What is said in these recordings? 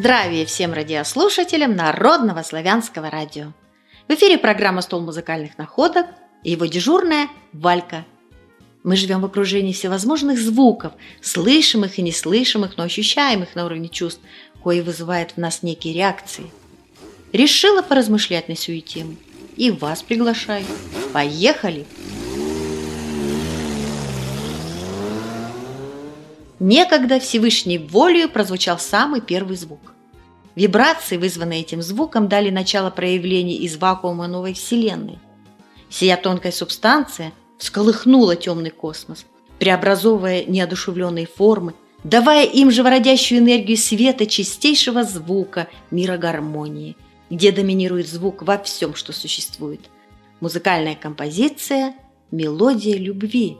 Здравия всем радиослушателям Народного славянского радио. В эфире программа «Стол музыкальных находок» и его дежурная Валька. Мы живем в окружении всевозможных звуков, слышимых и неслышимых, но ощущаемых на уровне чувств, кои вызывают в нас некие реакции. Решила поразмышлять на сию тему. И вас приглашаю. Поехали! Некогда Всевышней волею прозвучал самый первый звук. Вибрации, вызванные этим звуком, дали начало проявлению из вакуума новой вселенной. Сия тонкая субстанция всколыхнула темный космос, преобразовывая неодушевленные формы, давая им живородящую энергию света чистейшего звука мира гармонии, где доминирует звук во всем, что существует. Музыкальная композиция «Мелодия любви».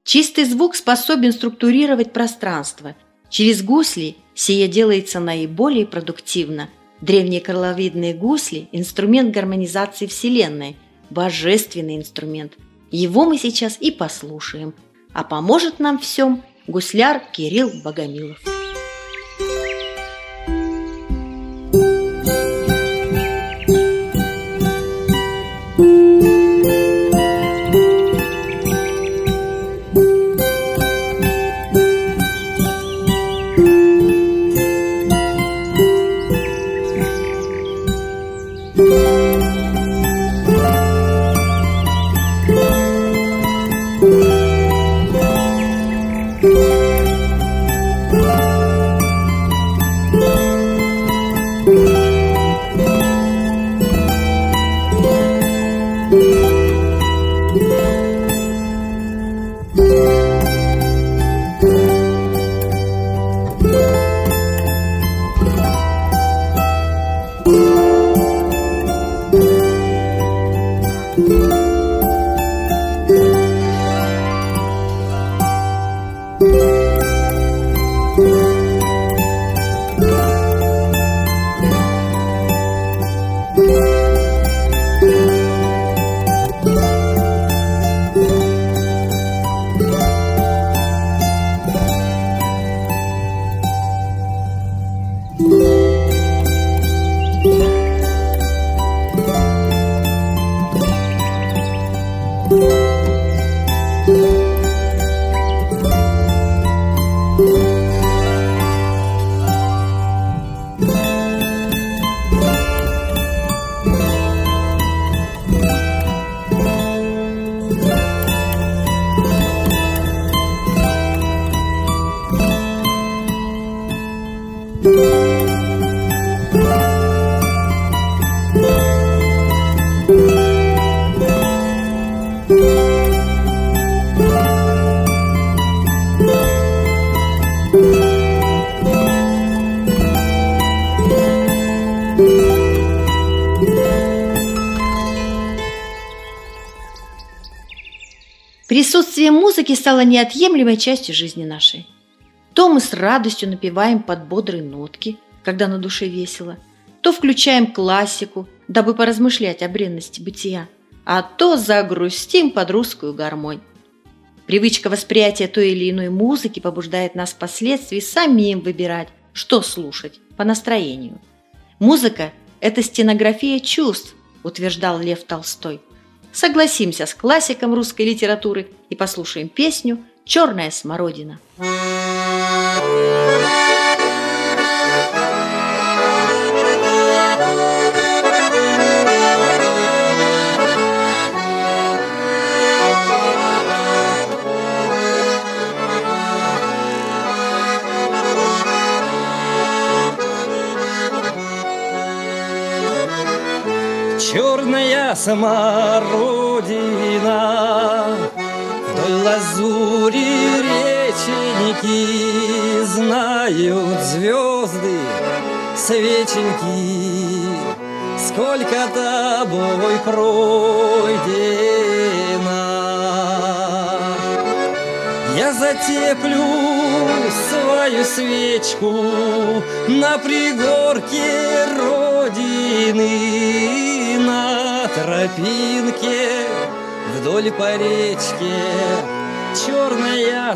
Чистый звук способен структурировать пространство. Через гусли сие делается наиболее продуктивно. Древние крыловидные гусли – инструмент гармонизации Вселенной, божественный инструмент. Его мы сейчас и послушаем. А поможет нам в всем гусляр Кирилл Богомилов. Присутствие музыки стало неотъемлемой частью жизни нашей. То мы с радостью напеваем под бодрые нотки, когда на душе весело, то включаем классику, дабы поразмышлять о бренности бытия, а то загрустим под русскую гармонь. Привычка восприятия той или иной музыки побуждает нас впоследствии самим выбирать, что слушать по настроению. Музыка – это стенография чувств, утверждал Лев Толстой. Согласимся с классиком русской литературы и послушаем песню «Черная смородина». Черная смородина, вдоль лазури реченьки знают звезды, свеченьки, сколько тобой пройдено. Я затеплю свою свечку на пригорке родины, на тропинке вдоль по речке черная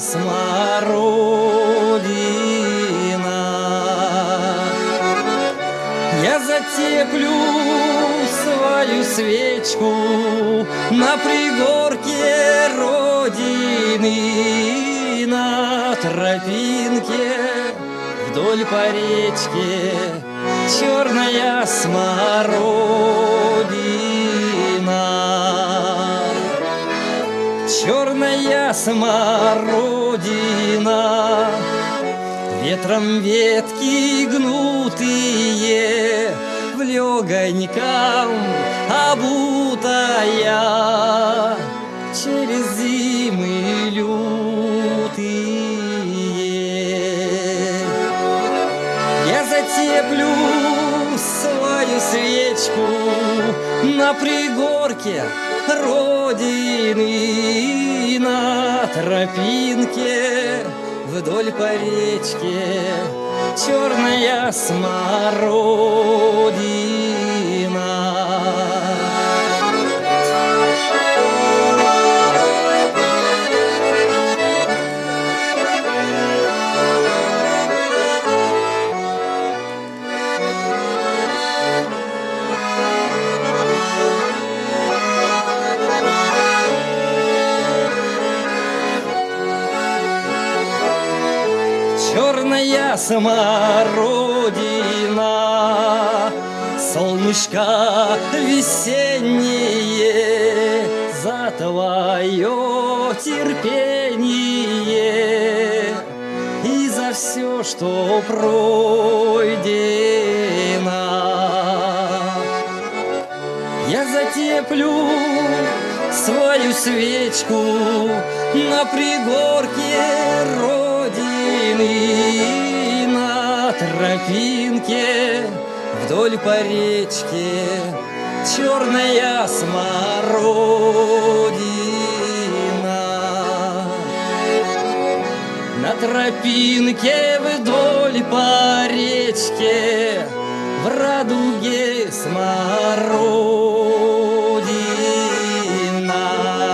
смородина. Я затеплю свою свечку на пригорке родины, на тропинке вдоль по речке черная смородина. Черная смородина, ветром ветки гнутые, в легоньком обутая, через зимы лютые. Я затеплю свою свечку на пригорке родины. На тропинке вдоль по речке черная смородина. Черная смородина, солнышко весеннее, за твое терпение и за все, что пройдено. Я затеплю свою свечку на пригорке родины. На тропинке вдоль по речке черная смородина. На тропинке вдоль по речке в радуге смородина.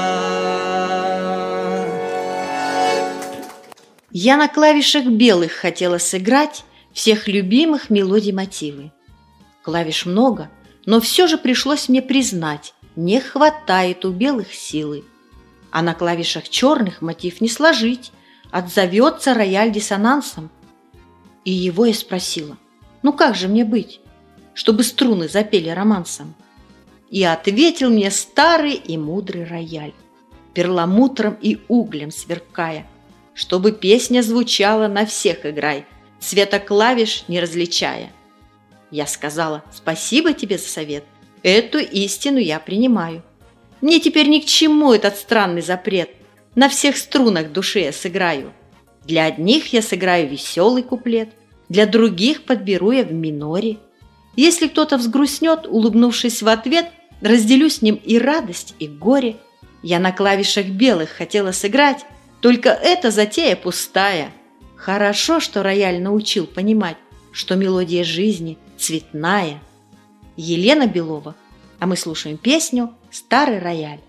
Я на клавишах белых хотела сыграть всех любимых мелодий мотивы. Клавиш много, но все же пришлось мне признать, не хватает у белых силы. А на клавишах черных мотив не сложить, отзовется рояль диссонансом. И его я спросила, ну как же мне быть, чтобы струны запели романсом? И ответил мне старый и мудрый рояль, перламутром и углем сверкая, чтобы песня звучала на всех играй, цвета клавиш не различая. Я сказала, спасибо тебе за совет, эту истину я принимаю. Мне теперь ни к чему этот странный запрет, на всех струнах души я сыграю. Для одних я сыграю веселый куплет, для других подберу я в миноре. Если кто-то взгрустнет, улыбнувшись в ответ, разделю с ним и радость, и горе. Я на клавишах белых хотела сыграть, только эта затея пустая. Хорошо, что рояль научил понимать, что мелодия жизни цветная. Елена Белова, а мы слушаем песню «Старый рояль».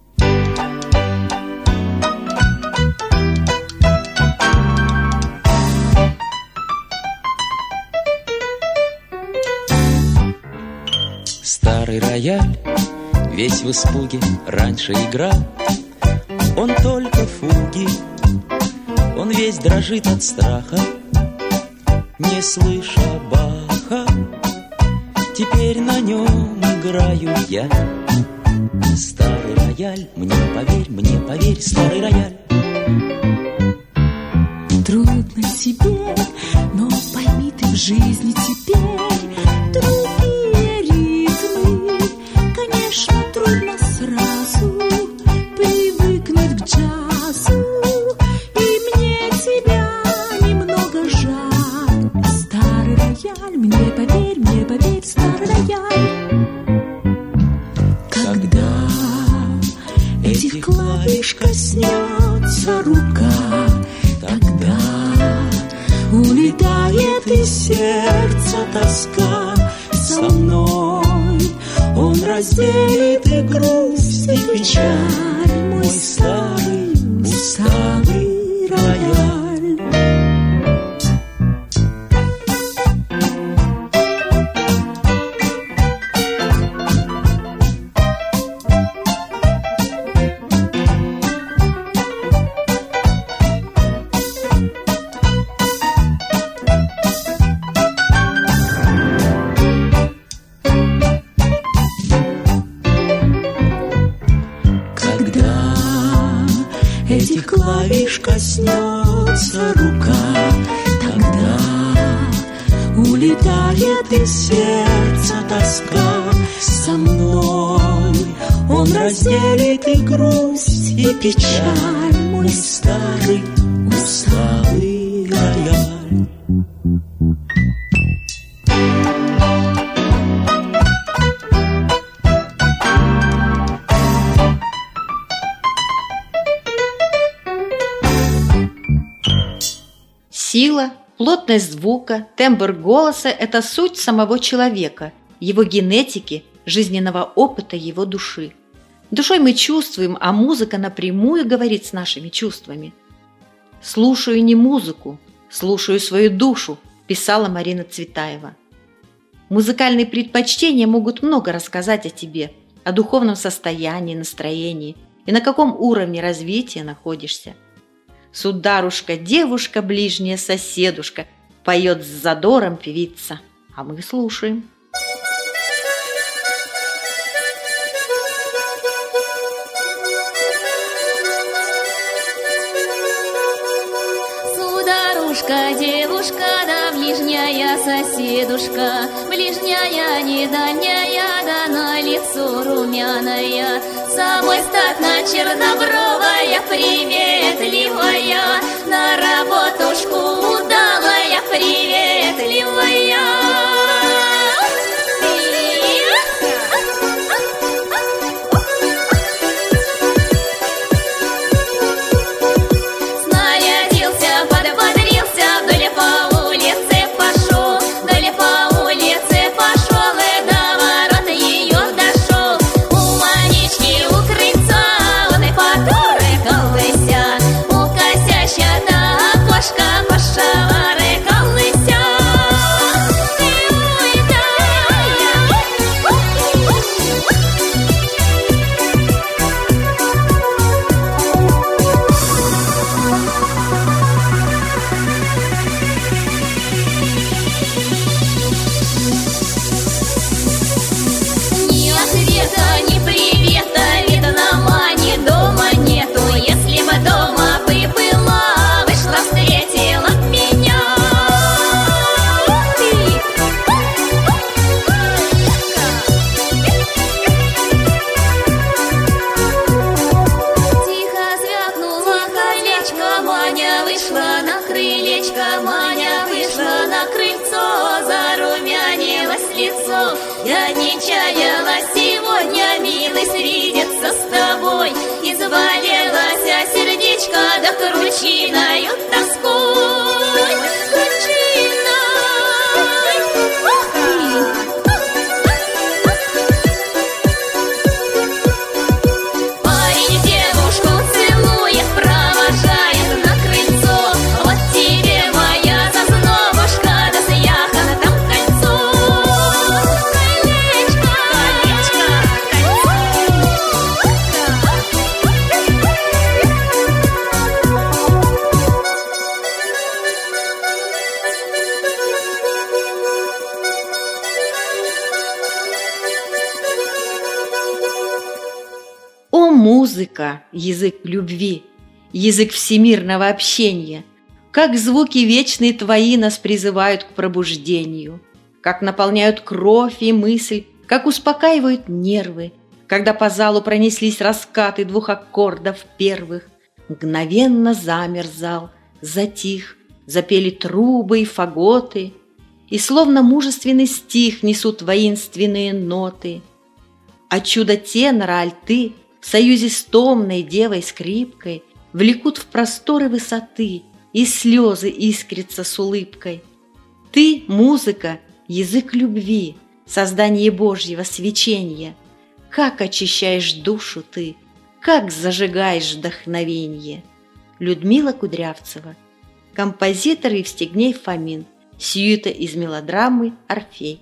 Старый рояль, весь в испуге, раньше играл. Он только фуги, он весь дрожит от страха, не слыша Баха. Теперь на нем играю я. Старый рояль, мне поверь, старый рояль. Трудно тебе, но пойми ты в жизни теперь другие ритмы. Конечно, трудно сразу привыкнуть к джазу, и мне тебя немного жаль. Старый рояль, мне поверь, старый рояль. Когда этих клавиш коснется рука, тогда улетает из сердца тоска. Со мной он разделит и грусть, и печаль, мой старый, усталый рояль. Этих клавиш коснется рука, тогда улетает из сердца тоска. Со мной он разделит и грусть, и печаль, мой старый, усталый рояль. Сила, плотность звука, тембр голоса – это суть самого человека, его генетики, жизненного опыта его души. Душой мы чувствуем, а музыка напрямую говорит с нашими чувствами. «Слушаю не музыку, слушаю свою душу», писала Марина Цветаева. Музыкальные предпочтения могут много рассказать о тебе, о духовном состоянии, настроении и на каком уровне развития находишься. «Сударушка, девушка, ближняя соседушка», поет с задором певица, а мы слушаем. Сударушка, девушка, да ближняя соседушка, ближняя, не дальняя, да на лицо румяная, собой статна чернобровая, приветливая, на работушку удалая, приветливая. Я не чаяла сегодня, милый, свидеться с тобой. Извалилась сердечко, да кручиною тоской, парень девушку целует, провожает на крыльцо. Вот тебе моя зазнобушка, да съехано там кольцо. О, музыка, язык любви, язык всемирного общения! Как звуки вечные твои нас призывают к пробуждению, как наполняют кровь и мысль, как успокаивают нервы, когда по залу пронеслись раскаты двух аккордов первых. Мгновенно замер зал, затих, запели трубы и фаготы, и словно мужественный стих несут воинственные ноты. А чудо тенора альты в союзе с томной девой-скрипкой влекут в просторы высоты, и слезы искрятся с улыбкой. Ты, музыка, язык любви, создание Божьего свечения. Как очищаешь душу ты, как зажигаешь вдохновенье. Людмила Кудрявцева, композитор Евстигней Фомин, сюита из мелодрамы «Орфей».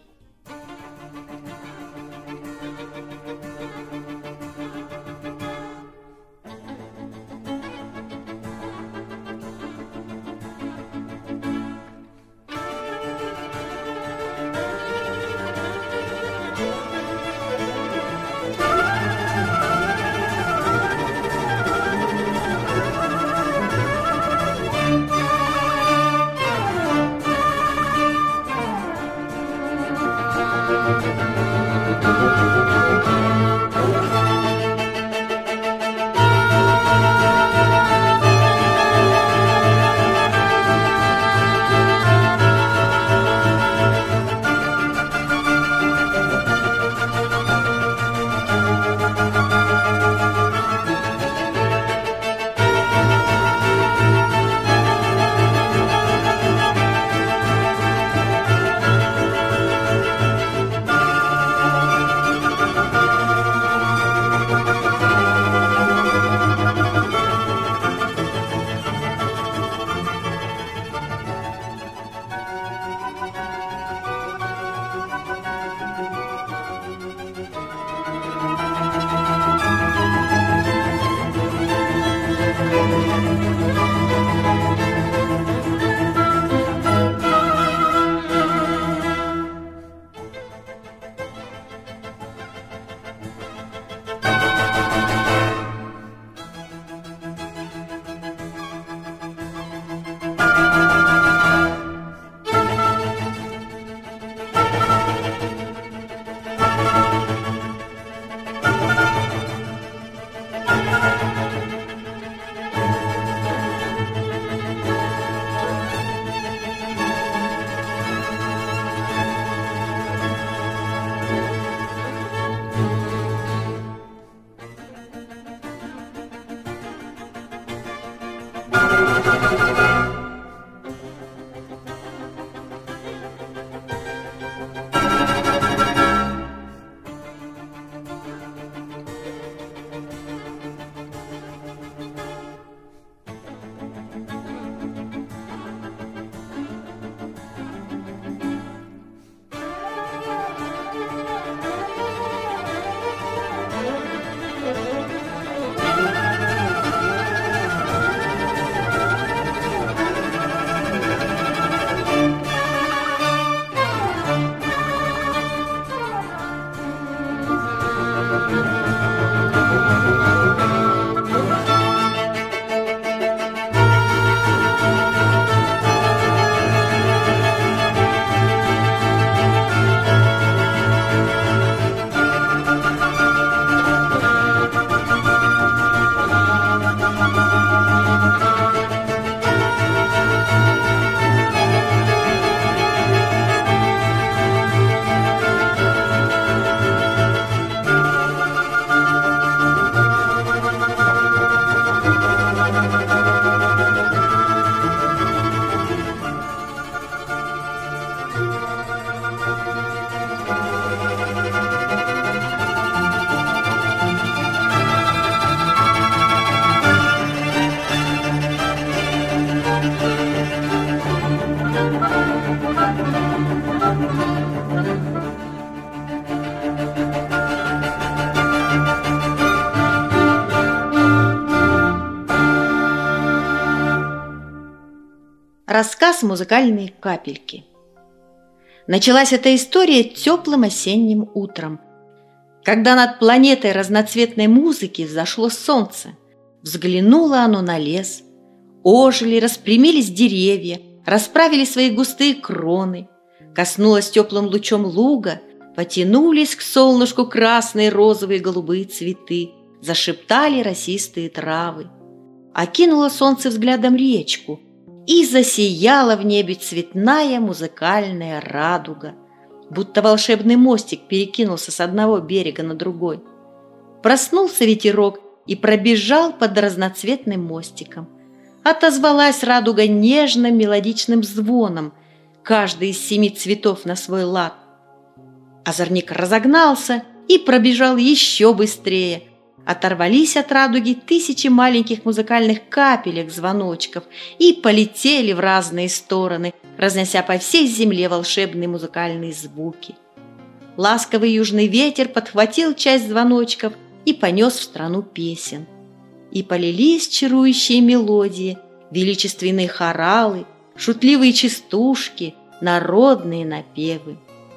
Рассказ «Музыкальные капельки». Началась эта история теплым осенним утром, когда над планетой разноцветной музыки взошло солнце. Взглянуло оно на лес, ожили, распрямились деревья, расправили свои густые кроны, коснулось теплым лучом луга, потянулись к солнышку красные, розовые, голубые цветы, зашептали росистые травы. Окинуло солнце взглядом речку, и засияла в небе цветная музыкальная радуга, будто волшебный мостик перекинулся с одного берега на другой. Проснулся ветерок и пробежал под разноцветным мостиком. Отозвалась радуга нежным мелодичным звоном, каждый из 7 цветов на свой лад. Озорник разогнался и пробежал еще быстрее. Оторвались от радуги 1000 маленьких музыкальных капелек, звоночков, и полетели в разные стороны, разнося по всей земле волшебные музыкальные звуки. Ласковый южный ветер подхватил часть звоночков и понес в страну песен. И полились чарующие мелодии, величественные хоралы, шутливые частушки, народные напевы.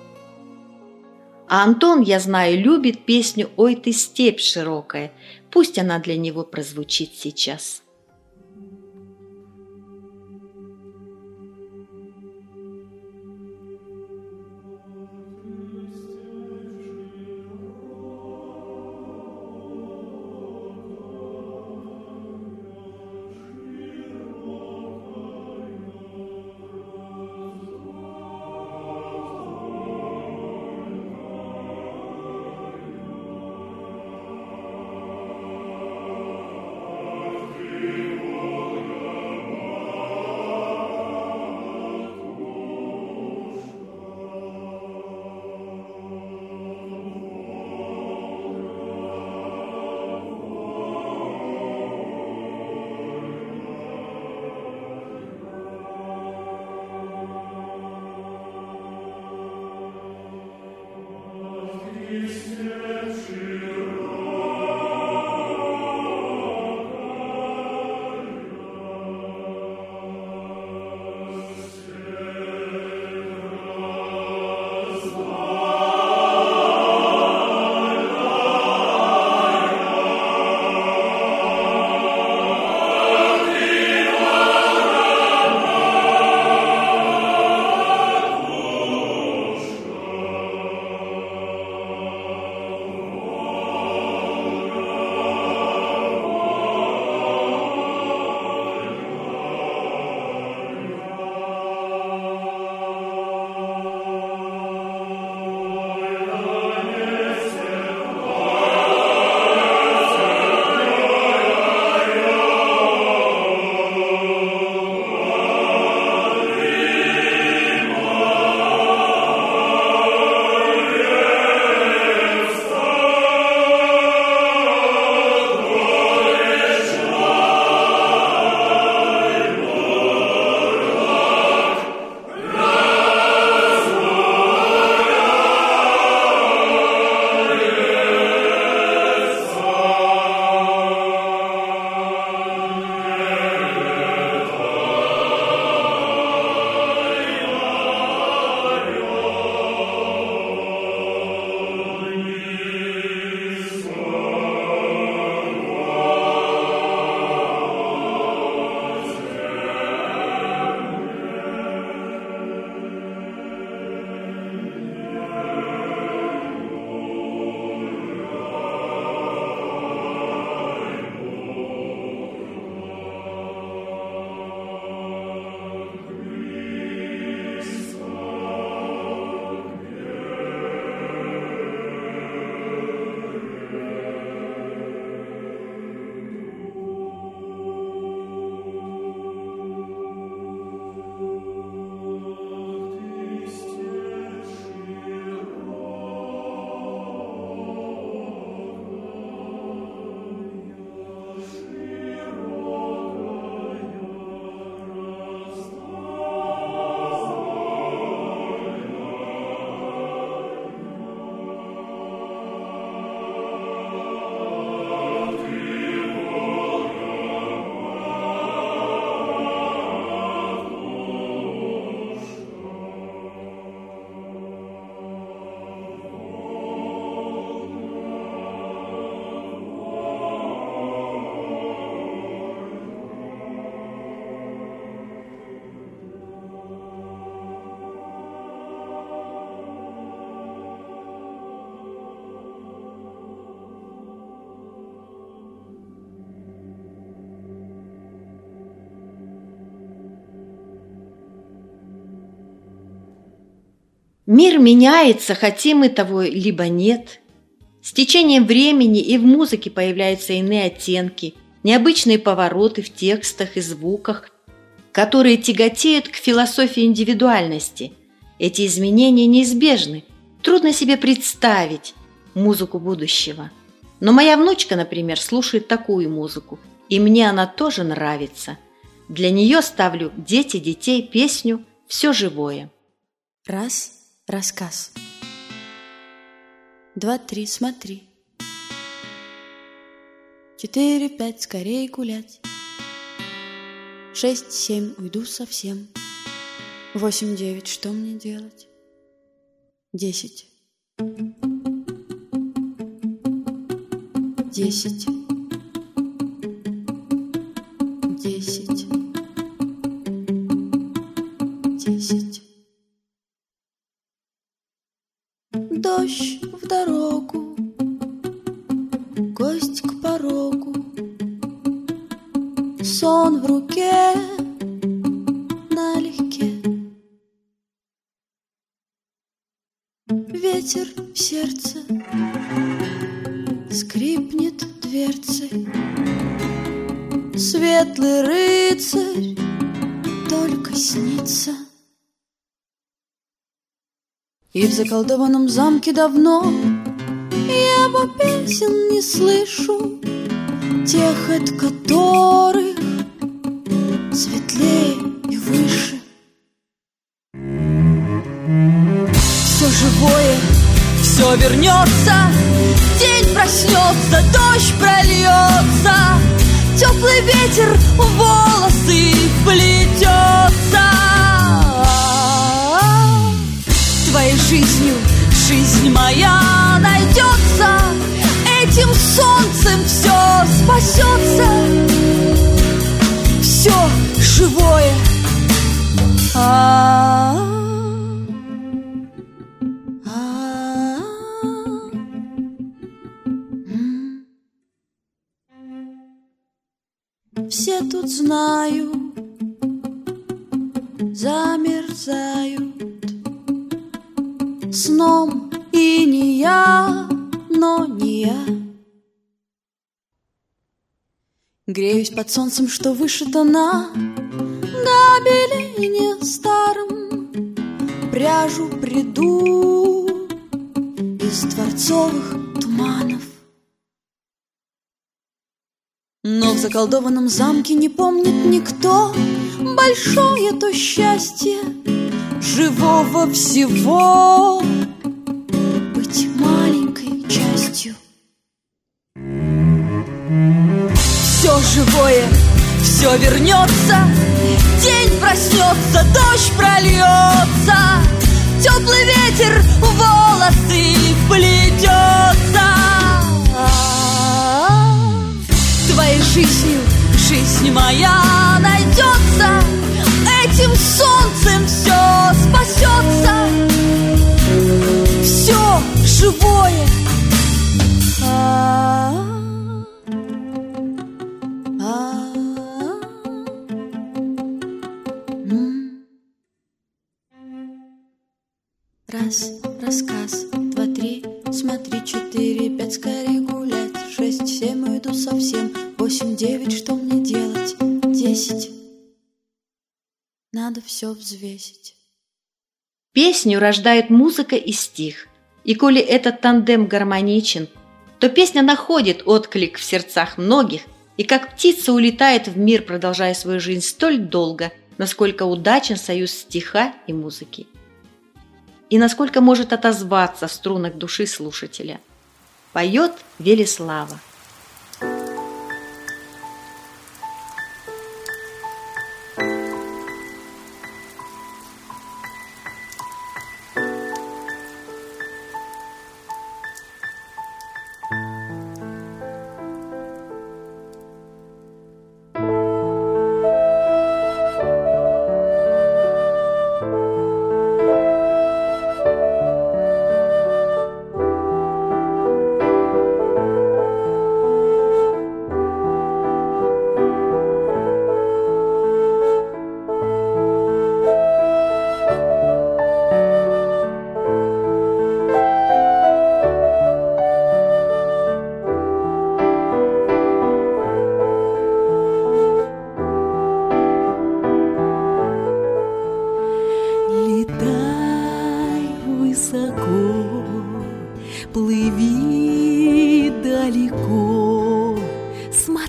А Антон, я знаю, любит песню «Ой ты, степь широкая». Пусть она для него прозвучит сейчас. Мир меняется, хотим мы того либо нет. С течением времени и в музыке появляются иные оттенки, необычные повороты в текстах и звуках, которые тяготеют к философии индивидуальности. Эти изменения неизбежны. Трудно себе представить музыку будущего. Но моя внучка, например, слушает такую музыку, и мне она тоже нравится. Для нее ставлю «Дети детей» песню «Все живое». Раз, рассказ. 2, 3, смотри. 4, 5, скорей гулять. 6, 7, уйду совсем. 8, 9, что мне делать? 10. 10. 10. 10. Дождь в дорогу, гость к порогу, сон в руке налегке, ветер в сердце, скрипнет дверцы, светлый рыцарь только снится. И в заколдованном замке давно я бы песен не слышу, тех, от которых светлее и выше. Все живое, все вернется, день проснется, дождь прольется, теплый ветер в волосы вплетется. Твоей жизнью жизнь моя найдется, этим солнцем все спасется, все живое. Все тут знают, замерзают сном, и не я, но не я. Греюсь под солнцем, что вышито на гобелене старом, пряжу приду из дворцовых туманов. Но в заколдованном замке не помнит никто большое то счастье живого всего быть маленькой частью. Все живое, все вернется, день проснется, дождь прольется, теплый ветер в волосы вплетется. Твоей жизнью жизнь моя найдется, этим солнцем все спасется, все живое. Раз, рассказ, 2, 3, смотри, 4, 5, скорее гулять, 6, 7, уйду совсем, 8, 9, что мне делать, 10. Надо все взвесить. Песню рождают музыка и стих. И коли этот тандем гармоничен, то песня находит отклик в сердцах многих и как птица улетает в мир, продолжая свою жизнь столь долго, насколько удачен союз стиха и музыки. И насколько может отозваться в струнах души слушателя. Поет Велислава.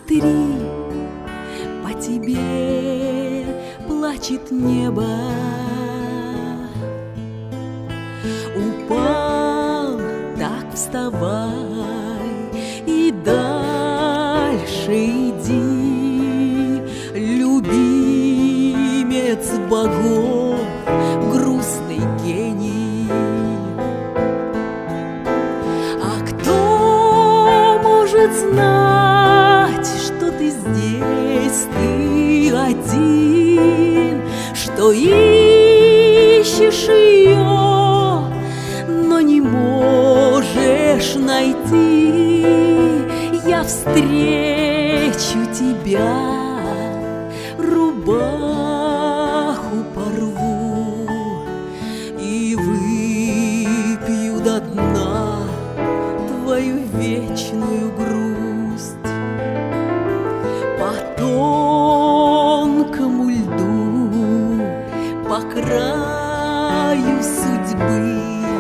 Смотри, по тебе плачет небо. Упал, так вставай и дальше иди, любимец богов, грустный гений. А кто может знать, что ты здесь, ты один, что ищешь ее, но не можешь найти. Я встречу тебя, рубаху порву и выпью до дна твою вечную грусть. По тонкому льду, по краю судьбы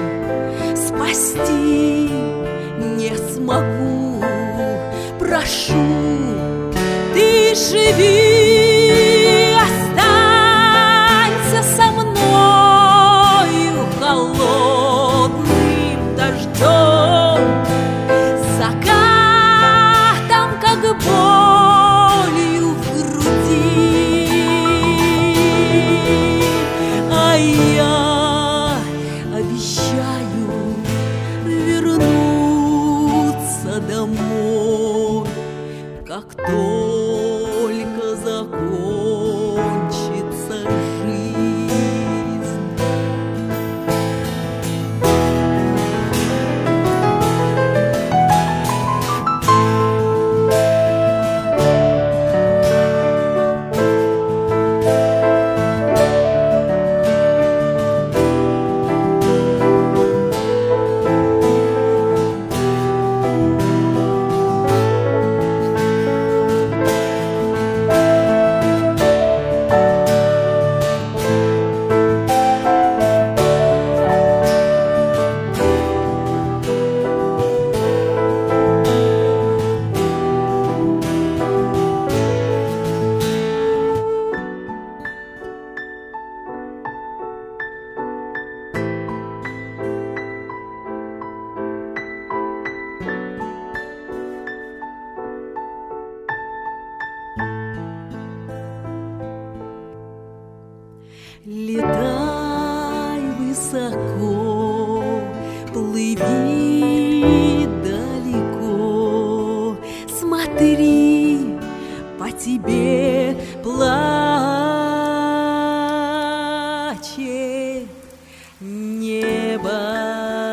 спасти не смогу. Прошу, ты живи, останься со мною холодным дождем, закатом, как болью в груди. А я обещаю вернуться домой, как только закончится жизнь. Летай высоко, плыви далеко, смотри, по тебе плачет небо.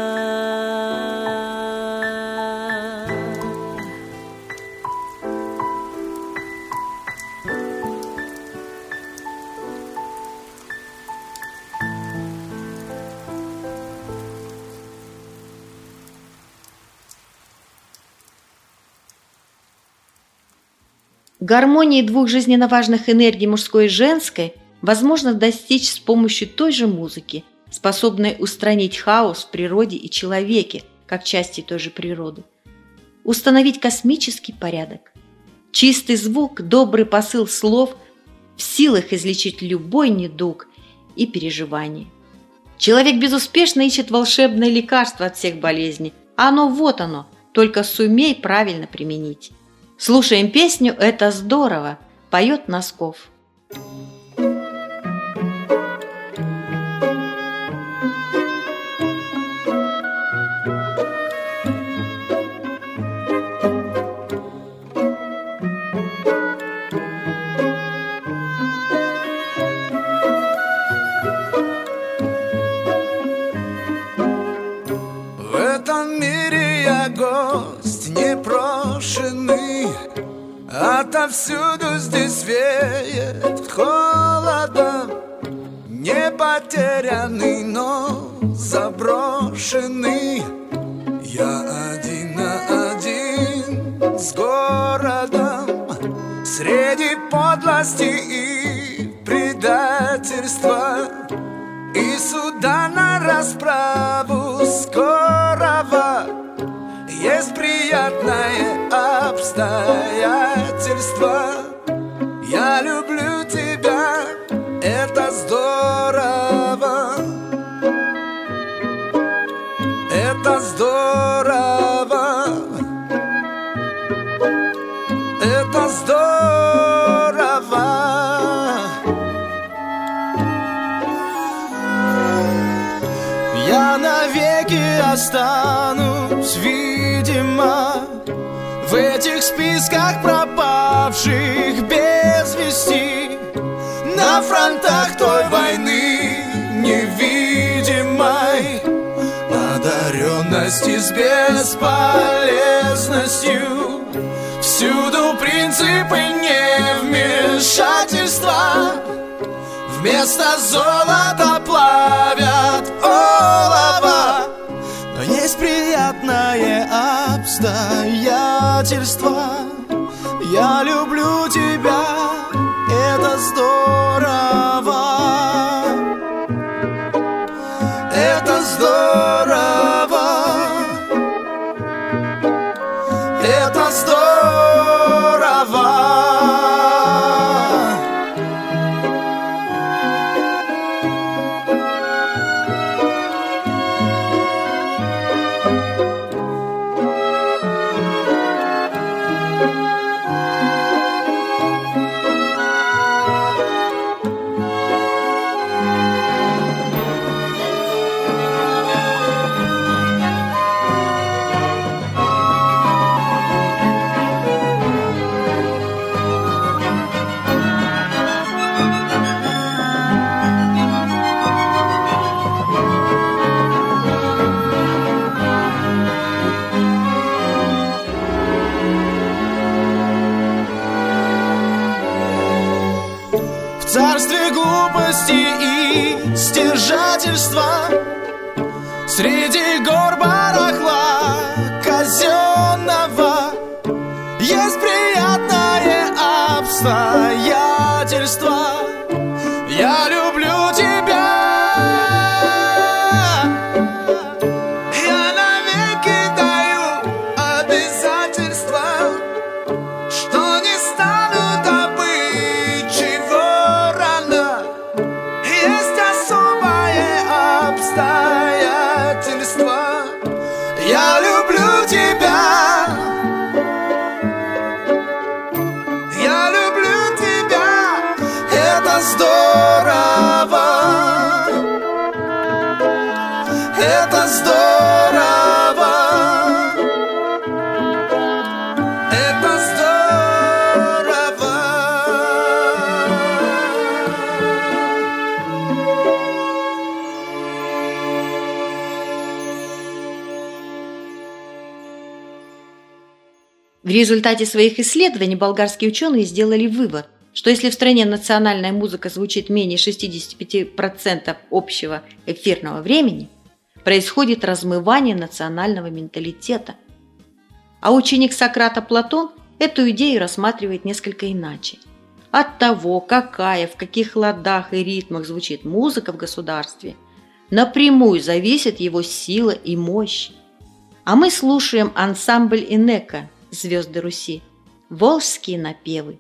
Гармонии двух жизненно важных энергий, мужской и женской, возможно достичь с помощью той же музыки, способной устранить хаос в природе и человеке, как части той же природы, установить космический порядок. Чистый звук, добрый посыл слов в силах излечить любой недуг и переживание. Человек безуспешно ищет волшебное лекарство от всех болезней, а оно вот оно, только сумей правильно применить. Слушаем песню «Это здорово», поет Носков. В этом мире я гость непрошенный, отовсюду здесь веет холодом. Не потерянный, но заброшенный. Я один на один с городом, среди подлости и предательства, и суда на расправу скорого. Есть приятное обстоятельство. обязательства. Я люблю тебя, это здорово. Это здорово. Это здорово. Я навеки останусь, видимо, в этих списках пропавших без вести, на фронтах той войны невидимой, одаренности с бесполезностью. Всюду принципы невмешательства, вместо золота плавят олово. Но есть приятное обстоятельство. Я люблю тебя, это здорово. Это здорово. Это здорово. В царстве глупости и стяжательства, среди гор барахла казенного, есть приятное обстоятельство. Я люблю тебя. Я навеки даю обязательства, что не стану добычей ворона. Есть особое обстоятельство. Я люблю тебя. Я люблю тебя. Это здорово. Это здорово. Это здорово. В результате своих исследований болгарские ученые сделали вывод, что если в стране национальная музыка звучит менее 65% общего эфирного времени, происходит размывание национального менталитета. А ученик Сократа Платон эту идею рассматривает несколько иначе. От того, какая, в каких ладах и ритмах звучит музыка в государстве, напрямую зависит его сила и мощь. А мы слушаем ансамбль Инека «Звезды Руси», волжские напевы.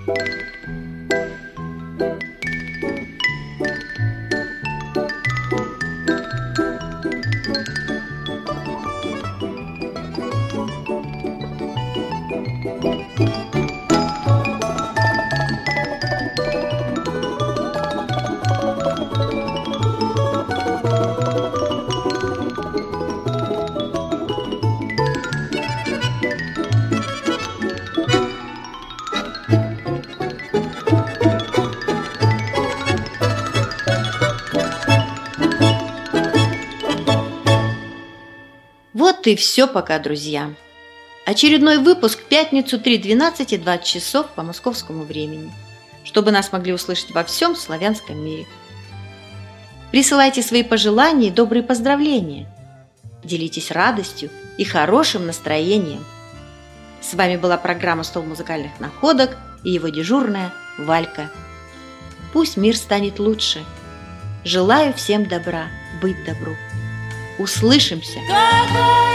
Вот и все пока, друзья. Очередной выпуск в пятницу 3:12 и 20 часов по московскому времени, чтобы нас могли услышать во всем славянском мире. Присылайте свои пожелания и добрые поздравления. Делитесь радостью и хорошим настроением. С вами была программа «Стол музыкальных находок» и его дежурная Валька. Пусть мир станет лучше. Желаю всем добра, быть добру. Услышимся!